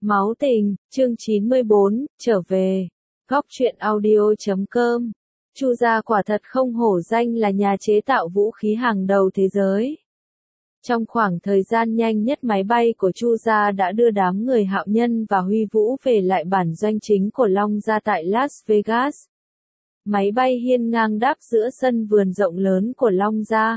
Máu tình, chương 94, trở về. Góc truyện audio.com. Chu gia quả thật không hổ danh là nhà chế tạo vũ khí hàng đầu thế giới. Trong khoảng thời gian nhanh nhất máy bay của Chu gia đã đưa đám người Hạo Nhân và Huy Vũ về lại bản doanh chính của Long gia tại Las Vegas. Máy bay hiên ngang đáp giữa sân vườn rộng lớn của Long gia.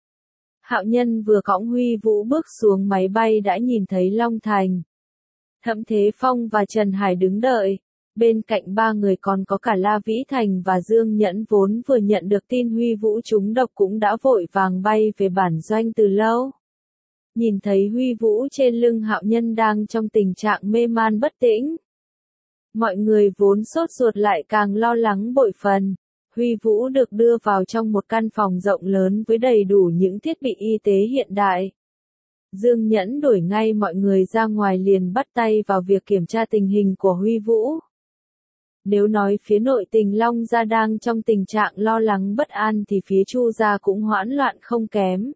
Hạo Nhân vừa cõng Huy Vũ bước xuống máy bay đã nhìn thấy Long Thành. Thẩm Thế Phong và Trần Hải đứng đợi, bên cạnh ba người còn có cả La Vĩ Thành và Dương Nhẫn vốn vừa nhận được tin Huy Vũ trúng độc cũng đã vội vàng bay về bản doanh từ lâu. Nhìn thấy Huy Vũ trên lưng Hạo Nhân đang trong tình trạng mê man bất tĩnh. Mọi người vốn sốt ruột lại càng lo lắng bội phần. Huy Vũ được đưa vào trong một căn phòng rộng lớn với đầy đủ những thiết bị y tế hiện đại. Dương Nhẫn đuổi ngay mọi người ra ngoài liền bắt tay vào việc kiểm tra tình hình của Huy Vũ. Nếu nói phía nội tình Long gia đang trong tình trạng lo lắng bất an thì phía Chu gia cũng hoảng loạn không kém.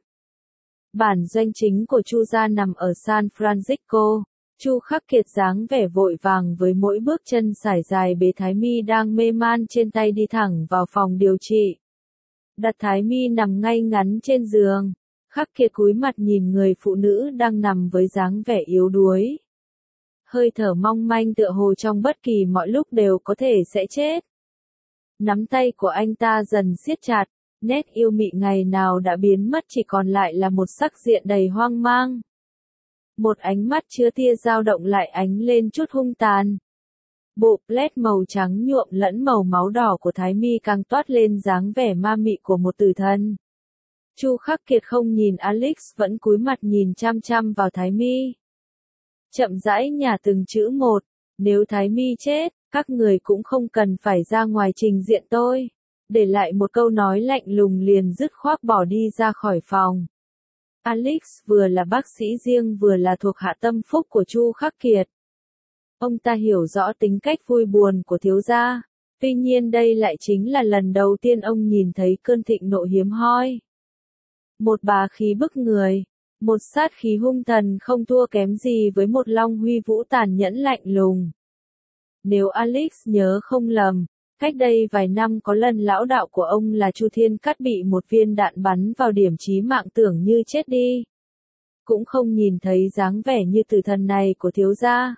Bản doanh chính của Chu gia nằm ở San Francisco. Chu Khắc Kiệt dáng vẻ vội vàng với mỗi bước chân sải dài bế Thái Mi đang mê man trên tay đi thẳng vào phòng điều trị. Đặt Thái Mi nằm ngay ngắn trên giường. Khắc Kiệt cúi mặt nhìn người phụ nữ đang nằm với dáng vẻ yếu đuối. Hơi thở mong manh tựa hồ trong bất kỳ mọi lúc đều có thể sẽ chết. Nắm tay của anh ta dần siết chặt, nét yêu mị ngày nào đã biến mất chỉ còn lại là một sắc diện đầy hoang mang. Một ánh mắt chứa tia dao động lại ánh lên chút hung tàn. Bộ led màu trắng nhuộm lẫn màu máu đỏ của Thái Mi càng toát lên dáng vẻ ma mị của một tử thần. Chu Khắc Kiệt không nhìn Alex vẫn cúi mặt nhìn chăm chăm vào Thái Mi. Chậm rãi nhả từng chữ một, nếu Thái Mi chết, các người cũng không cần phải ra ngoài trình diện tôi. Để lại một câu nói lạnh lùng liền dứt khoát bỏ đi ra khỏi phòng. Alex vừa là bác sĩ riêng vừa là thuộc hạ tâm phúc của Chu Khắc Kiệt. Ông ta hiểu rõ tính cách vui buồn của thiếu gia, tuy nhiên đây lại chính là lần đầu tiên ông nhìn thấy cơn thịnh nộ hiếm hoi. Một bá khí bức người, một sát khí hung thần không thua kém gì với một Long Huy Vũ tàn nhẫn lạnh lùng. Nếu Alex nhớ không lầm, cách đây vài năm có lần lão đạo của ông là Chu Thiên Cát bị một viên đạn bắn vào điểm chí mạng tưởng như chết đi. Cũng không nhìn thấy dáng vẻ như tử thần này của thiếu gia.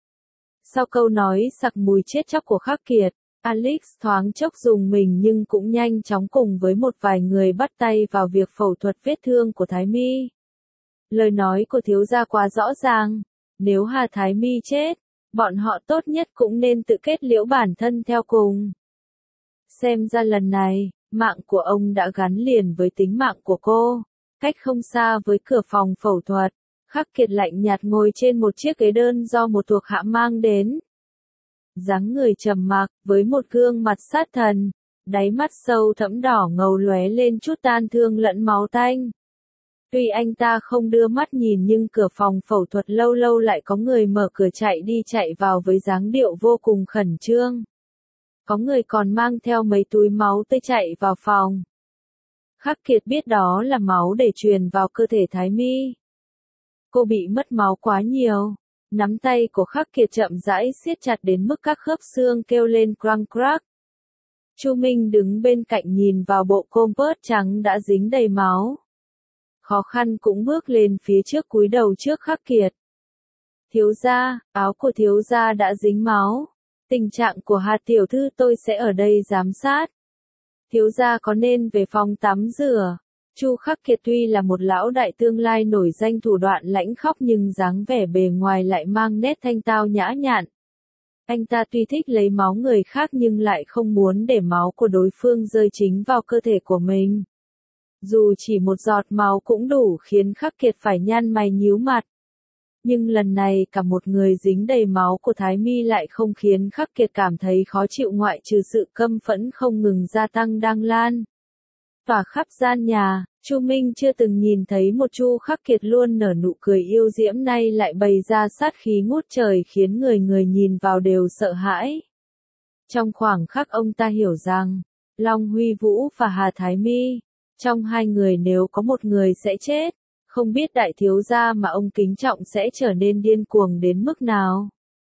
Sau câu nói sặc mùi chết chóc của Khắc Kiệt, Alex thoáng chốc dùng mình nhưng cũng nhanh chóng cùng với một vài người bắt tay vào việc phẫu thuật vết thương của Thái Mi. Lời nói của thiếu gia quá rõ ràng, nếu Hà Thái Mi chết, bọn họ tốt nhất cũng nên tự kết liễu bản thân theo cùng. Xem ra lần này, mạng của ông đã gắn liền với tính mạng của cô. Cách không xa với cửa phòng phẫu thuật, Khắc Kiệt lạnh nhạt ngồi trên một chiếc ghế đơn do một thuộc hạ mang đến. Dáng người trầm mặc, với một gương mặt sát thần, đáy mắt sâu thẫm đỏ ngầu lóe lên chút tan thương lẫn máu tanh. Tuy anh ta không đưa mắt nhìn nhưng cửa phòng phẫu thuật lâu lâu lại có người mở cửa chạy đi chạy vào với dáng điệu vô cùng khẩn trương. Có người còn mang theo mấy túi máu tươi chạy vào phòng. Khắc Kiệt biết đó là máu để truyền vào cơ thể Thái Mi. Cô bị mất máu quá nhiều. Nắm tay của Khắc Kiệt chậm rãi siết chặt đến mức các khớp xương kêu lên crack crack. Chu Minh đứng bên cạnh nhìn vào bộ combat trắng đã dính đầy máu. Khó khăn cũng bước lên phía trước cúi đầu trước Khắc Kiệt. Thiếu gia, áo của thiếu gia đã dính máu. Tình trạng của Hà tiểu thư tôi sẽ ở đây giám sát. Thiếu gia có nên về phòng tắm rửa? Chu Khắc Kiệt tuy là một lão đại tương lai nổi danh thủ đoạn lãnh khóc nhưng dáng vẻ bề ngoài lại mang nét thanh tao nhã nhặn. Anh ta tuy thích lấy máu người khác nhưng lại không muốn để máu của đối phương rơi chính vào cơ thể của mình. Dù chỉ một giọt máu cũng đủ khiến Khắc Kiệt phải nhăn mày nhíu mặt. Nhưng lần này cả một người dính đầy máu của Thái Mi lại không khiến Khắc Kiệt cảm thấy khó chịu ngoại trừ sự căm phẫn không ngừng gia tăng đang lan tỏa khắp gian nhà. Chu Minh chưa từng nhìn thấy một Chu Khắc Kiệt luôn nở nụ cười yêu diễm nay lại bày ra sát khí ngút trời khiến người người nhìn vào đều sợ hãi. Trong khoảng khắc ông ta hiểu rằng, Long Huy Vũ và Hà Thái Mi, trong hai người nếu có một người sẽ chết, không biết đại thiếu gia mà ông kính trọng sẽ trở nên điên cuồng đến mức nào.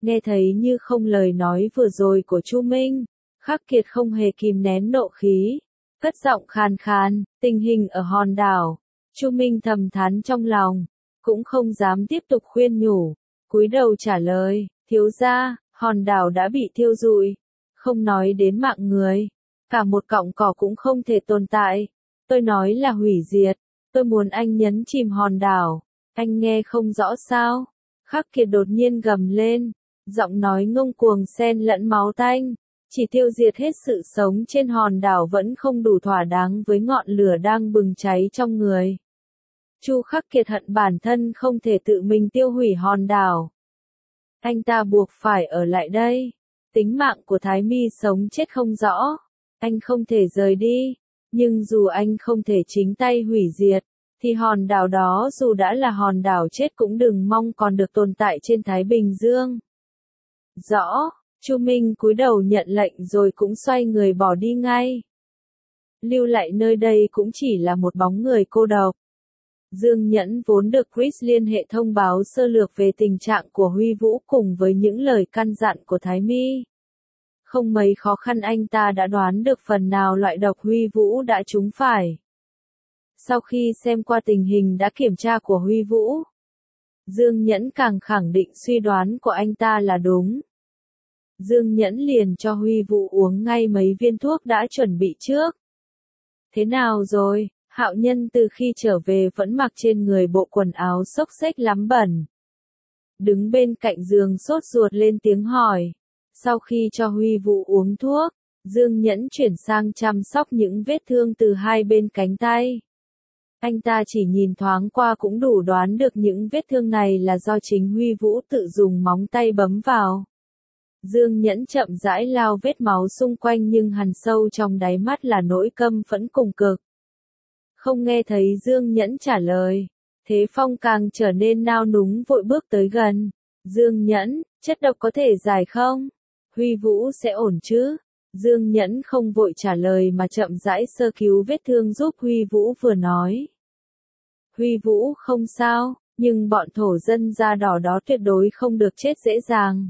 Nghe thấy như không lời nói vừa rồi của Chu Minh, Khắc Kiệt không hề kìm nén nộ khí, cất giọng khàn khàn, tình hình ở hòn đảo. Chu Minh thầm thán trong lòng, cũng không dám tiếp tục khuyên nhủ, cúi đầu trả lời, thiếu gia, hòn đảo đã bị thiêu rụi, không nói đến mạng người, cả một cọng cỏ cũng không thể tồn tại. Tôi nói là hủy diệt, tôi muốn anh nhấn chìm hòn đảo, anh nghe không rõ sao? Khắc Kiệt đột nhiên gầm lên, giọng nói ngông cuồng xen lẫn máu tanh, chỉ tiêu diệt hết sự sống trên hòn đảo vẫn không đủ thỏa đáng với ngọn lửa đang bừng cháy trong người. Chu Khắc Kiệt hận bản thân không thể tự mình tiêu hủy hòn đảo. Anh ta buộc phải ở lại đây. Tính mạng của Thái Mi sống chết không rõ. Anh không thể rời đi. Nhưng dù anh không thể chính tay hủy diệt, thì hòn đảo đó dù đã là hòn đảo chết cũng đừng mong còn được tồn tại trên Thái Bình Dương. Rõ, Chu Minh cúi đầu nhận lệnh rồi cũng xoay người bỏ đi ngay. Lưu lại nơi đây cũng chỉ là một bóng người cô độc. Dương Nhẫn vốn được Chris liên hệ thông báo sơ lược về tình trạng của Huy Vũ cùng với những lời căn dặn của Thái Mi. Không mấy khó khăn anh ta đã đoán được phần nào loại độc Huy Vũ đã trúng phải. Sau khi xem qua tình hình đã kiểm tra của Huy Vũ, Dương Nhẫn càng khẳng định suy đoán của anh ta là đúng. Dương Nhẫn liền cho Huy Vũ uống ngay mấy viên thuốc đã chuẩn bị trước. Thế nào rồi? Hạo Nhân từ khi trở về vẫn mặc trên người bộ quần áo xốc xếch lắm bẩn. Đứng bên cạnh giường sốt ruột lên tiếng hỏi. Sau khi cho Huy Vũ uống thuốc, Dương Nhẫn chuyển sang chăm sóc những vết thương từ hai bên cánh tay. Anh ta chỉ nhìn thoáng qua cũng đủ đoán được những vết thương này là do chính Huy Vũ tự dùng móng tay bấm vào. Dương Nhẫn chậm rãi lau vết máu xung quanh nhưng hằn sâu trong đáy mắt là nỗi căm phẫn cùng cực. Không nghe thấy Dương Nhẫn trả lời, Thế Phong càng trở nên nao núng vội bước tới gần. Dương Nhẫn, chất độc có thể giải không? Huy Vũ sẽ ổn chứ? Dương Nhẫn không vội trả lời mà chậm rãi sơ cứu vết thương giúp Huy Vũ vừa nói. Huy Vũ không sao, nhưng bọn thổ dân da đỏ đó tuyệt đối không được chết dễ dàng.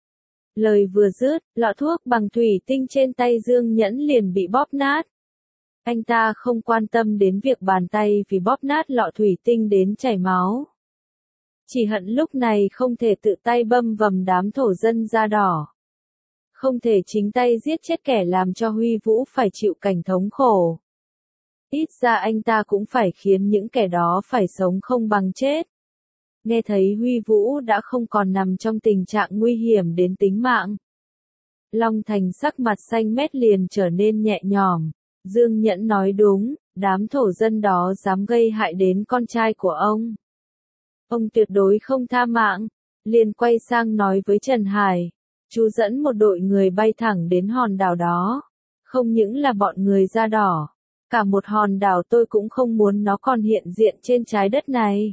Lời vừa dứt, lọ thuốc bằng thủy tinh trên tay Dương Nhẫn liền bị bóp nát. Anh ta không quan tâm đến việc bàn tay vì bóp nát lọ thủy tinh đến chảy máu. Chỉ hận lúc này không thể tự tay băm vằm đám thổ dân da đỏ. Không thể chính tay giết chết kẻ làm cho Huy Vũ phải chịu cảnh thống khổ. Ít ra anh ta cũng phải khiến những kẻ đó phải sống không bằng chết. Nghe thấy Huy Vũ đã không còn nằm trong tình trạng nguy hiểm đến tính mạng. Long Thành sắc mặt xanh mét liền trở nên nhẹ nhõm. Dương Nhẫn nói đúng, đám thổ dân đó dám gây hại đến con trai của ông. Ông tuyệt đối không tha mạng. Liền quay sang nói với Trần Hải. Chú dẫn một đội người bay thẳng đến hòn đảo đó. Không những là bọn người da đỏ. Cả một hòn đảo tôi cũng không muốn nó còn hiện diện trên trái đất này.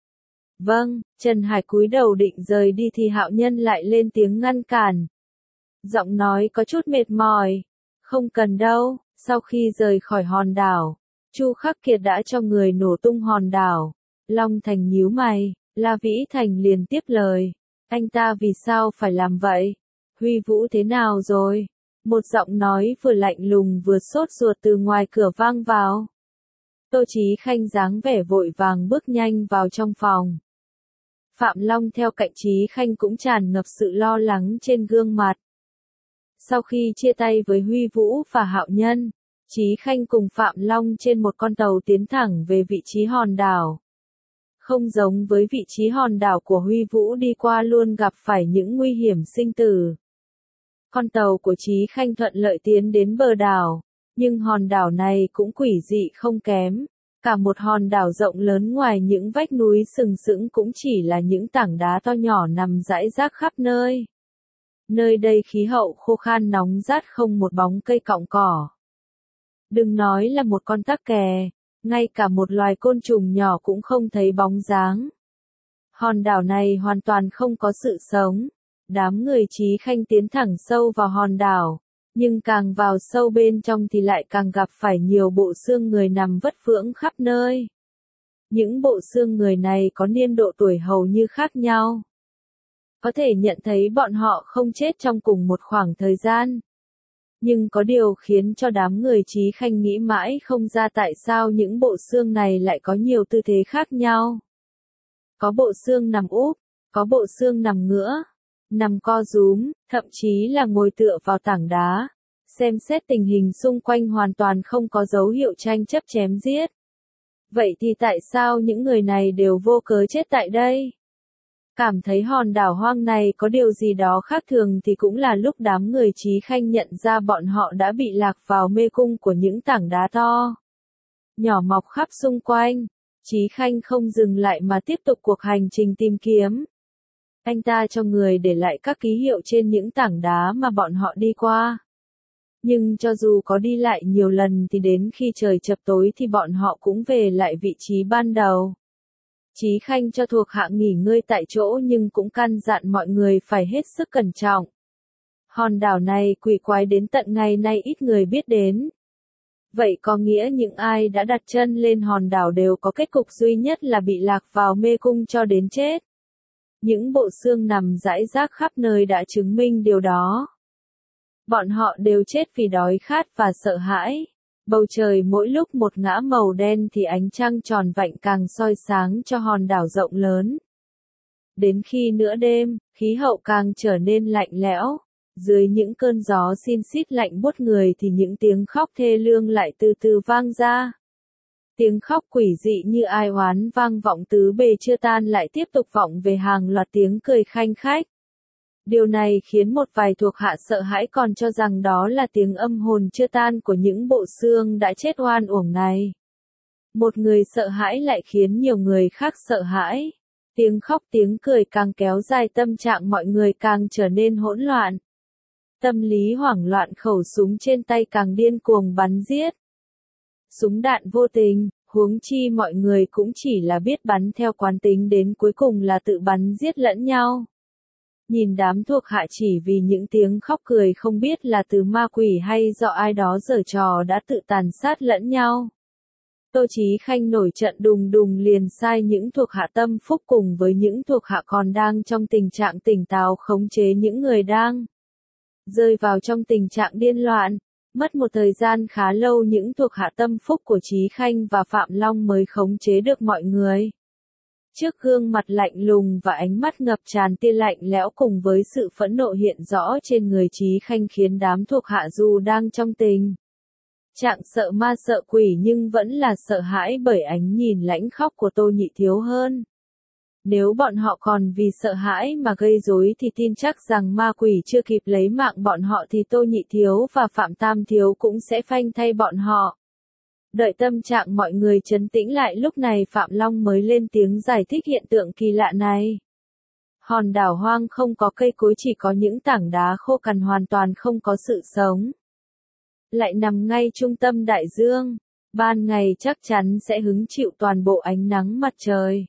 Vâng, Trần Hải cúi đầu định rời đi thì Hạo Nhân lại lên tiếng ngăn cản. Giọng nói có chút mệt mỏi. Không cần đâu, sau khi rời khỏi hòn đảo, Chu Khắc Kiệt đã cho người nổ tung hòn đảo. Long Thành nhíu mày, La Vĩ Thành liền tiếp lời. Anh ta vì sao phải làm vậy? Huy Vũ thế nào rồi? Một giọng nói vừa lạnh lùng vừa sốt ruột từ ngoài cửa vang vào. Tô Chí Khanh dáng vẻ vội vàng bước nhanh vào trong phòng. Phạm Long theo cạnh Chí Khanh cũng tràn ngập sự lo lắng trên gương mặt. Sau khi chia tay với Huy Vũ và Hạo Nhân, Chí Khanh cùng Phạm Long trên một con tàu tiến thẳng về vị trí hòn đảo. Không giống với vị trí hòn đảo của Huy Vũ đi qua luôn gặp phải những nguy hiểm sinh tử. Con tàu của Chí Khanh thuận lợi tiến đến bờ đảo, nhưng hòn đảo này cũng quỷ dị không kém. Cả một hòn đảo rộng lớn ngoài những vách núi sừng sững cũng chỉ là những tảng đá to nhỏ nằm rải rác khắp nơi. Nơi đây khí hậu khô khan nóng rát không một bóng cây cọng cỏ. Đừng nói là một con tắc kè, ngay cả một loài côn trùng nhỏ cũng không thấy bóng dáng. Hòn đảo này hoàn toàn không có sự sống. Đám người Chí Khanh tiến thẳng sâu vào hòn đảo, nhưng càng vào sâu bên trong thì lại càng gặp phải nhiều bộ xương người nằm vất vưởng khắp nơi. Những bộ xương người này có niên độ tuổi hầu như khác nhau. Có thể nhận thấy bọn họ không chết trong cùng một khoảng thời gian. Nhưng có điều khiến cho đám người Chí Khanh nghĩ mãi không ra tại sao những bộ xương này lại có nhiều tư thế khác nhau. Có bộ xương nằm úp, có bộ xương nằm ngửa, nằm co rúm, thậm chí là ngồi tựa vào tảng đá. Xem xét tình hình xung quanh hoàn toàn không có dấu hiệu tranh chấp chém giết. Vậy thì tại sao những người này đều vô cớ chết tại đây? Cảm thấy hòn đảo hoang này có điều gì đó khác thường thì cũng là lúc đám người Chí Khanh nhận ra bọn họ đã bị lạc vào mê cung của những tảng đá to, nhỏ mọc khắp xung quanh. Chí Khanh không dừng lại mà tiếp tục cuộc hành trình tìm kiếm. Anh ta cho người để lại các ký hiệu trên những tảng đá mà bọn họ đi qua. Nhưng cho dù có đi lại nhiều lần thì đến khi trời chập tối thì bọn họ cũng về lại vị trí ban đầu. Chí Khanh cho thuộc hạ nghỉ ngơi tại chỗ nhưng cũng căn dặn mọi người phải hết sức cẩn trọng. Hòn đảo này quỷ quái đến tận ngày nay ít người biết đến. Vậy có nghĩa những ai đã đặt chân lên hòn đảo đều có kết cục duy nhất là bị lạc vào mê cung cho đến chết. Những bộ xương nằm rải rác khắp nơi đã chứng minh điều đó. Bọn họ đều chết vì đói khát và sợ hãi. Bầu trời mỗi lúc một ngã màu đen thì ánh trăng tròn vạnh càng soi sáng cho hòn đảo rộng lớn. Đến khi nửa đêm, khí hậu càng trở nên lạnh lẽo. Dưới những cơn gió xin xít lạnh buốt người thì những tiếng khóc thê lương lại từ từ vang ra. Tiếng khóc quỷ dị như ai oán vang vọng tứ bề chưa tan lại tiếp tục vọng về hàng loạt tiếng cười khanh khách. Điều này khiến một vài thuộc hạ sợ hãi còn cho rằng đó là tiếng âm hồn chưa tan của những bộ xương đã chết oan uổng này. Một người sợ hãi lại khiến nhiều người khác sợ hãi. Tiếng khóc tiếng cười càng kéo dài tâm trạng mọi người càng trở nên hỗn loạn. Tâm lý hoảng loạn khẩu súng trên tay càng điên cuồng bắn giết. Súng đạn vô tình, huống chi mọi người cũng chỉ là biết bắn theo quán tính đến cuối cùng là tự bắn giết lẫn nhau. Nhìn đám thuộc hạ chỉ vì những tiếng khóc cười không biết là từ ma quỷ hay do ai đó giở trò đã tự tàn sát lẫn nhau. Tô Chí Khanh nổi trận đùng đùng liền sai những thuộc hạ tâm phúc cùng với những thuộc hạ còn đang trong tình trạng tỉnh táo khống chế những người đang rơi vào trong tình trạng điên loạn. Mất một thời gian khá lâu những thuộc hạ tâm phúc của Chí Khanh và Phạm Long mới khống chế được mọi người. Trước gương mặt lạnh lùng và ánh mắt ngập tràn tia lạnh lẽo cùng với sự phẫn nộ hiện rõ trên người Chí Khanh khiến đám thuộc hạ dù đang trong tình trạng sợ ma sợ quỷ nhưng vẫn là sợ hãi bởi ánh nhìn lãnh khóc của Tô Nhị Thiếu hơn. Nếu bọn họ còn vì sợ hãi mà gây rối thì tin chắc rằng ma quỷ chưa kịp lấy mạng bọn họ thì Tô Nhị Thiếu và Phạm Tam Thiếu cũng sẽ phanh thay bọn họ. Đợi tâm trạng mọi người trấn tĩnh lại lúc này Phạm Long mới lên tiếng giải thích hiện tượng kỳ lạ này. Hòn đảo hoang không có cây cối chỉ có những tảng đá khô cằn hoàn toàn không có sự sống. Lại nằm ngay trung tâm đại dương, ban ngày chắc chắn sẽ hứng chịu toàn bộ ánh nắng mặt trời.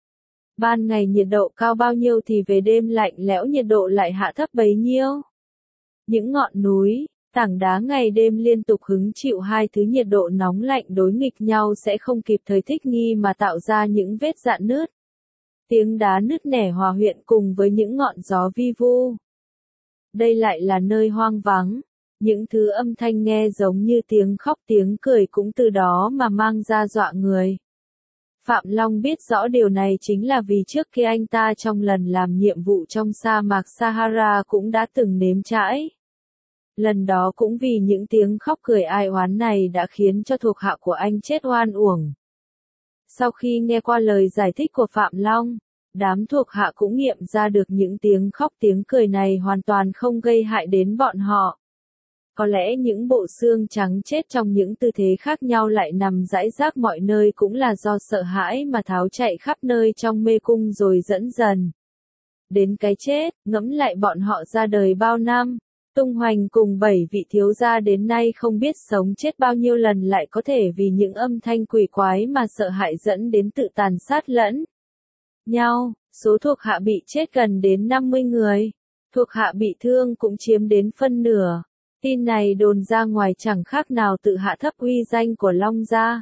Ban ngày nhiệt độ cao bao nhiêu thì về đêm lạnh lẽo nhiệt độ lại hạ thấp bấy nhiêu. Những ngọn núi, tảng đá ngày đêm liên tục hứng chịu hai thứ nhiệt độ nóng lạnh đối nghịch nhau sẽ không kịp thời thích nghi mà tạo ra những vết rạn nứt. Tiếng đá nứt nẻ hòa quyện cùng với những ngọn gió vi vu. Đây lại là nơi hoang vắng. Những thứ âm thanh nghe giống như tiếng khóc tiếng cười cũng từ đó mà mang ra dọa người. Phạm Long biết rõ điều này chính là vì trước khi anh ta trong lần làm nhiệm vụ trong sa mạc Sahara cũng đã từng nếm trải. Lần đó cũng vì những tiếng khóc cười ai oán này đã khiến cho thuộc hạ của anh chết oan uổng. Sau khi nghe qua lời giải thích của Phạm Long, đám thuộc hạ cũng nghiệm ra được những tiếng khóc tiếng cười này hoàn toàn không gây hại đến bọn họ. Có lẽ những bộ xương trắng chết trong những tư thế khác nhau lại nằm rải rác mọi nơi cũng là do sợ hãi mà tháo chạy khắp nơi trong mê cung rồi dẫn dần đến cái chết. Ngẫm lại bọn họ ra đời bao năm, tung hoành cùng 7 vị thiếu gia đến nay không biết sống chết bao nhiêu lần lại có thể vì những âm thanh quỷ quái mà sợ hãi dẫn đến tự tàn sát lẫn nhau. Số thuộc hạ bị chết gần đến 50 người, thuộc hạ bị thương cũng chiếm đến phân nửa. Tin này đồn ra ngoài chẳng khác nào tự hạ thấp uy danh của Long gia.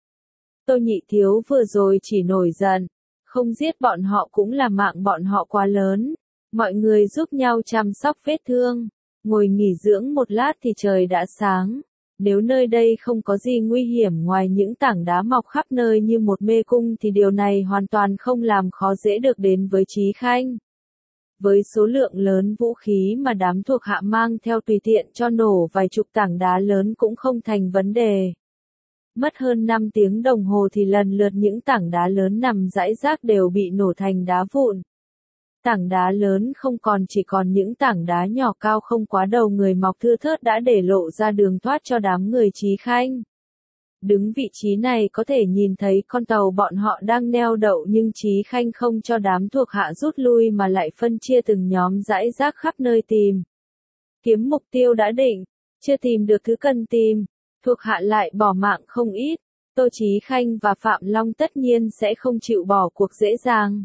Tô Nhị Thiếu vừa rồi chỉ nổi giận, không giết bọn họ cũng là mạng bọn họ quá lớn. Mọi người giúp nhau chăm sóc vết thương. Ngồi nghỉ dưỡng một lát thì trời đã sáng. Nếu nơi đây không có gì nguy hiểm ngoài những tảng đá mọc khắp nơi như một mê cung thì điều này hoàn toàn không làm khó dễ được đến với Chí Khanh. Với số lượng lớn vũ khí mà đám thuộc hạ mang theo tùy tiện cho nổ vài chục tảng đá lớn cũng không thành vấn đề. Mất hơn 5 tiếng đồng hồ thì lần lượt những tảng đá lớn nằm rải rác đều bị nổ thành đá vụn. Tảng đá lớn không còn chỉ còn những tảng đá nhỏ cao không quá đầu người mọc thưa thớt đã để lộ ra đường thoát cho đám người Chí Khanh. Đứng vị trí này có thể nhìn thấy con tàu bọn họ đang neo đậu nhưng Chí Khanh không cho đám thuộc hạ rút lui mà lại phân chia từng nhóm rải rác khắp nơi tìm. Kiếm mục tiêu đã định, chưa tìm được thứ cần tìm, thuộc hạ lại bỏ mạng không ít, Tô Chí Khanh và Phạm Long tất nhiên sẽ không chịu bỏ cuộc dễ dàng.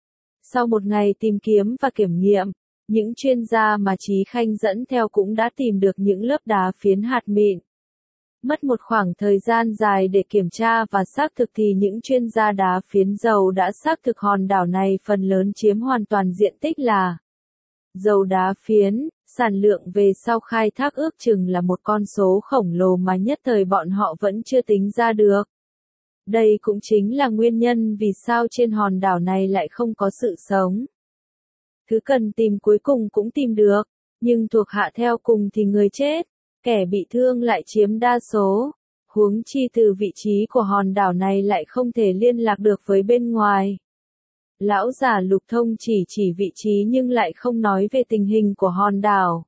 Sau một ngày tìm kiếm và kiểm nghiệm, những chuyên gia mà Chí Khanh dẫn theo cũng đã tìm được những lớp đá phiến hạt mịn. Mất một khoảng thời gian dài để kiểm tra và xác thực thì những chuyên gia đá phiến dầu đã xác thực hòn đảo này phần lớn chiếm hoàn toàn diện tích là dầu đá phiến, sản lượng về sau khai thác ước chừng là một con số khổng lồ mà nhất thời bọn họ vẫn chưa tính ra được. Đây cũng chính là nguyên nhân vì sao trên hòn đảo này lại không có sự sống. Thứ cần tìm cuối cùng cũng tìm được, nhưng thuộc hạ theo cùng thì người chết, kẻ bị thương lại chiếm đa số. Huống chi từ vị trí của hòn đảo này lại không thể liên lạc được với bên ngoài. Lão già Lục Thông chỉ vị trí nhưng lại không nói về tình hình của hòn đảo.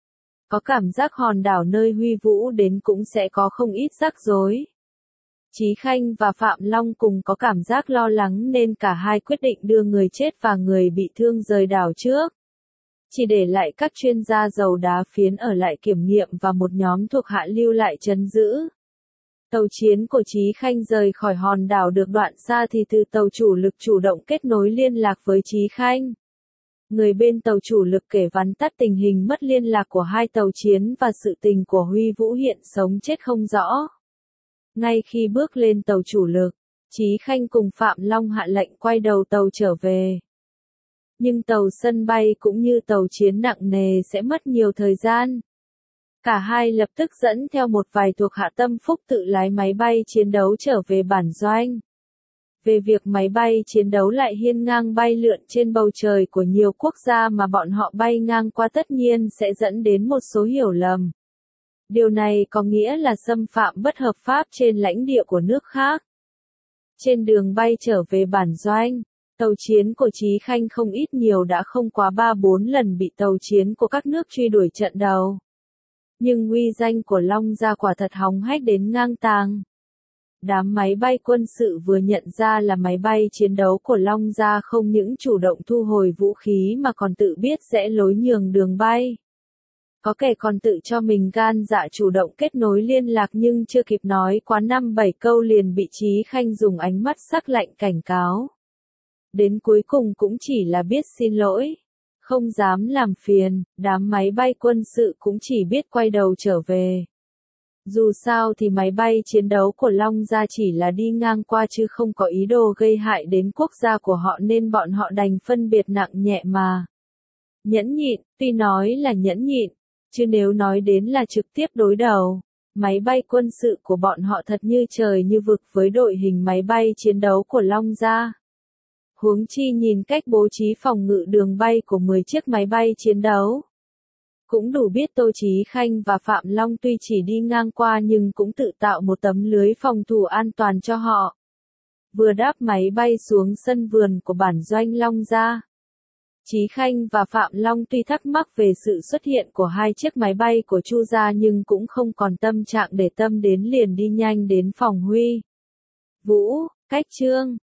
Có cảm giác hòn đảo nơi Huy Vũ đến cũng sẽ có không ít rắc rối. Chí Khanh và Phạm Long cùng có cảm giác lo lắng nên cả hai quyết định đưa người chết và người bị thương rời đảo trước. Chỉ để lại các chuyên gia dầu đá phiến ở lại kiểm nghiệm và một nhóm thuộc hạ lưu lại trấn giữ. Tàu chiến của Chí Khanh rời khỏi hòn đảo được đoạn xa thì từ tàu chủ lực chủ động kết nối liên lạc với Chí Khanh. Người bên tàu chủ lực kể vắn tắt tình hình mất liên lạc của hai tàu chiến và sự tình của Huy Vũ hiện sống chết không rõ. Ngay khi bước lên tàu chủ lực, Chí Khanh cùng Phạm Long hạ lệnh quay đầu tàu trở về. Nhưng tàu sân bay cũng như tàu chiến nặng nề sẽ mất nhiều thời gian. Cả hai lập tức dẫn theo một vài thuộc hạ tâm phúc tự lái máy bay chiến đấu trở về bản doanh. Về việc máy bay chiến đấu lại hiên ngang bay lượn trên bầu trời của nhiều quốc gia mà bọn họ bay ngang qua tất nhiên sẽ dẫn đến một số hiểu lầm. Điều này có nghĩa là xâm phạm bất hợp pháp trên lãnh địa của nước khác. Trên đường bay trở về bản doanh, tàu chiến của Chí Khanh không ít nhiều đã không quá 3-4 lần bị tàu chiến của các nước truy đuổi trận đầu. Nhưng uy danh của Long Gia quả thật hòng hách đến ngang tàng. Đám máy bay quân sự vừa nhận ra là máy bay chiến đấu của Long Gia không những chủ động thu hồi vũ khí mà còn tự biết sẽ lối nhường đường bay. Có kẻ còn tự cho mình gan dạ chủ động kết nối liên lạc nhưng chưa kịp nói quá 5-7 câu liền bị Chí Khanh dùng ánh mắt sắc lạnh cảnh cáo. Đến cuối cùng cũng chỉ là biết xin lỗi. Không dám làm phiền, đám máy bay quân sự cũng chỉ biết quay đầu trở về. Dù sao thì máy bay chiến đấu của Long Gia chỉ là đi ngang qua chứ không có ý đồ gây hại đến quốc gia của họ nên bọn họ đành phân biệt nặng nhẹ mà. Nhẫn nhịn, tuy nói là nhẫn nhịn, chứ nếu nói đến là trực tiếp đối đầu, máy bay quân sự của bọn họ thật như trời như vực với đội hình máy bay chiến đấu của Long Gia. Huống chi nhìn cách bố trí phòng ngự đường bay của 10 chiếc máy bay chiến đấu. Cũng đủ biết Tô Chí Khanh và Phạm Long tuy chỉ đi ngang qua nhưng cũng tự tạo một tấm lưới phòng thủ an toàn cho họ. Vừa đáp máy bay xuống sân vườn của bản doanh Long Gia, Chí Khanh và Phạm Long tuy thắc mắc về sự xuất hiện của hai chiếc máy bay của Chu gia nhưng cũng không còn tâm trạng để tâm đến liền đi nhanh đến phòng Huy Vũ, cách Trương.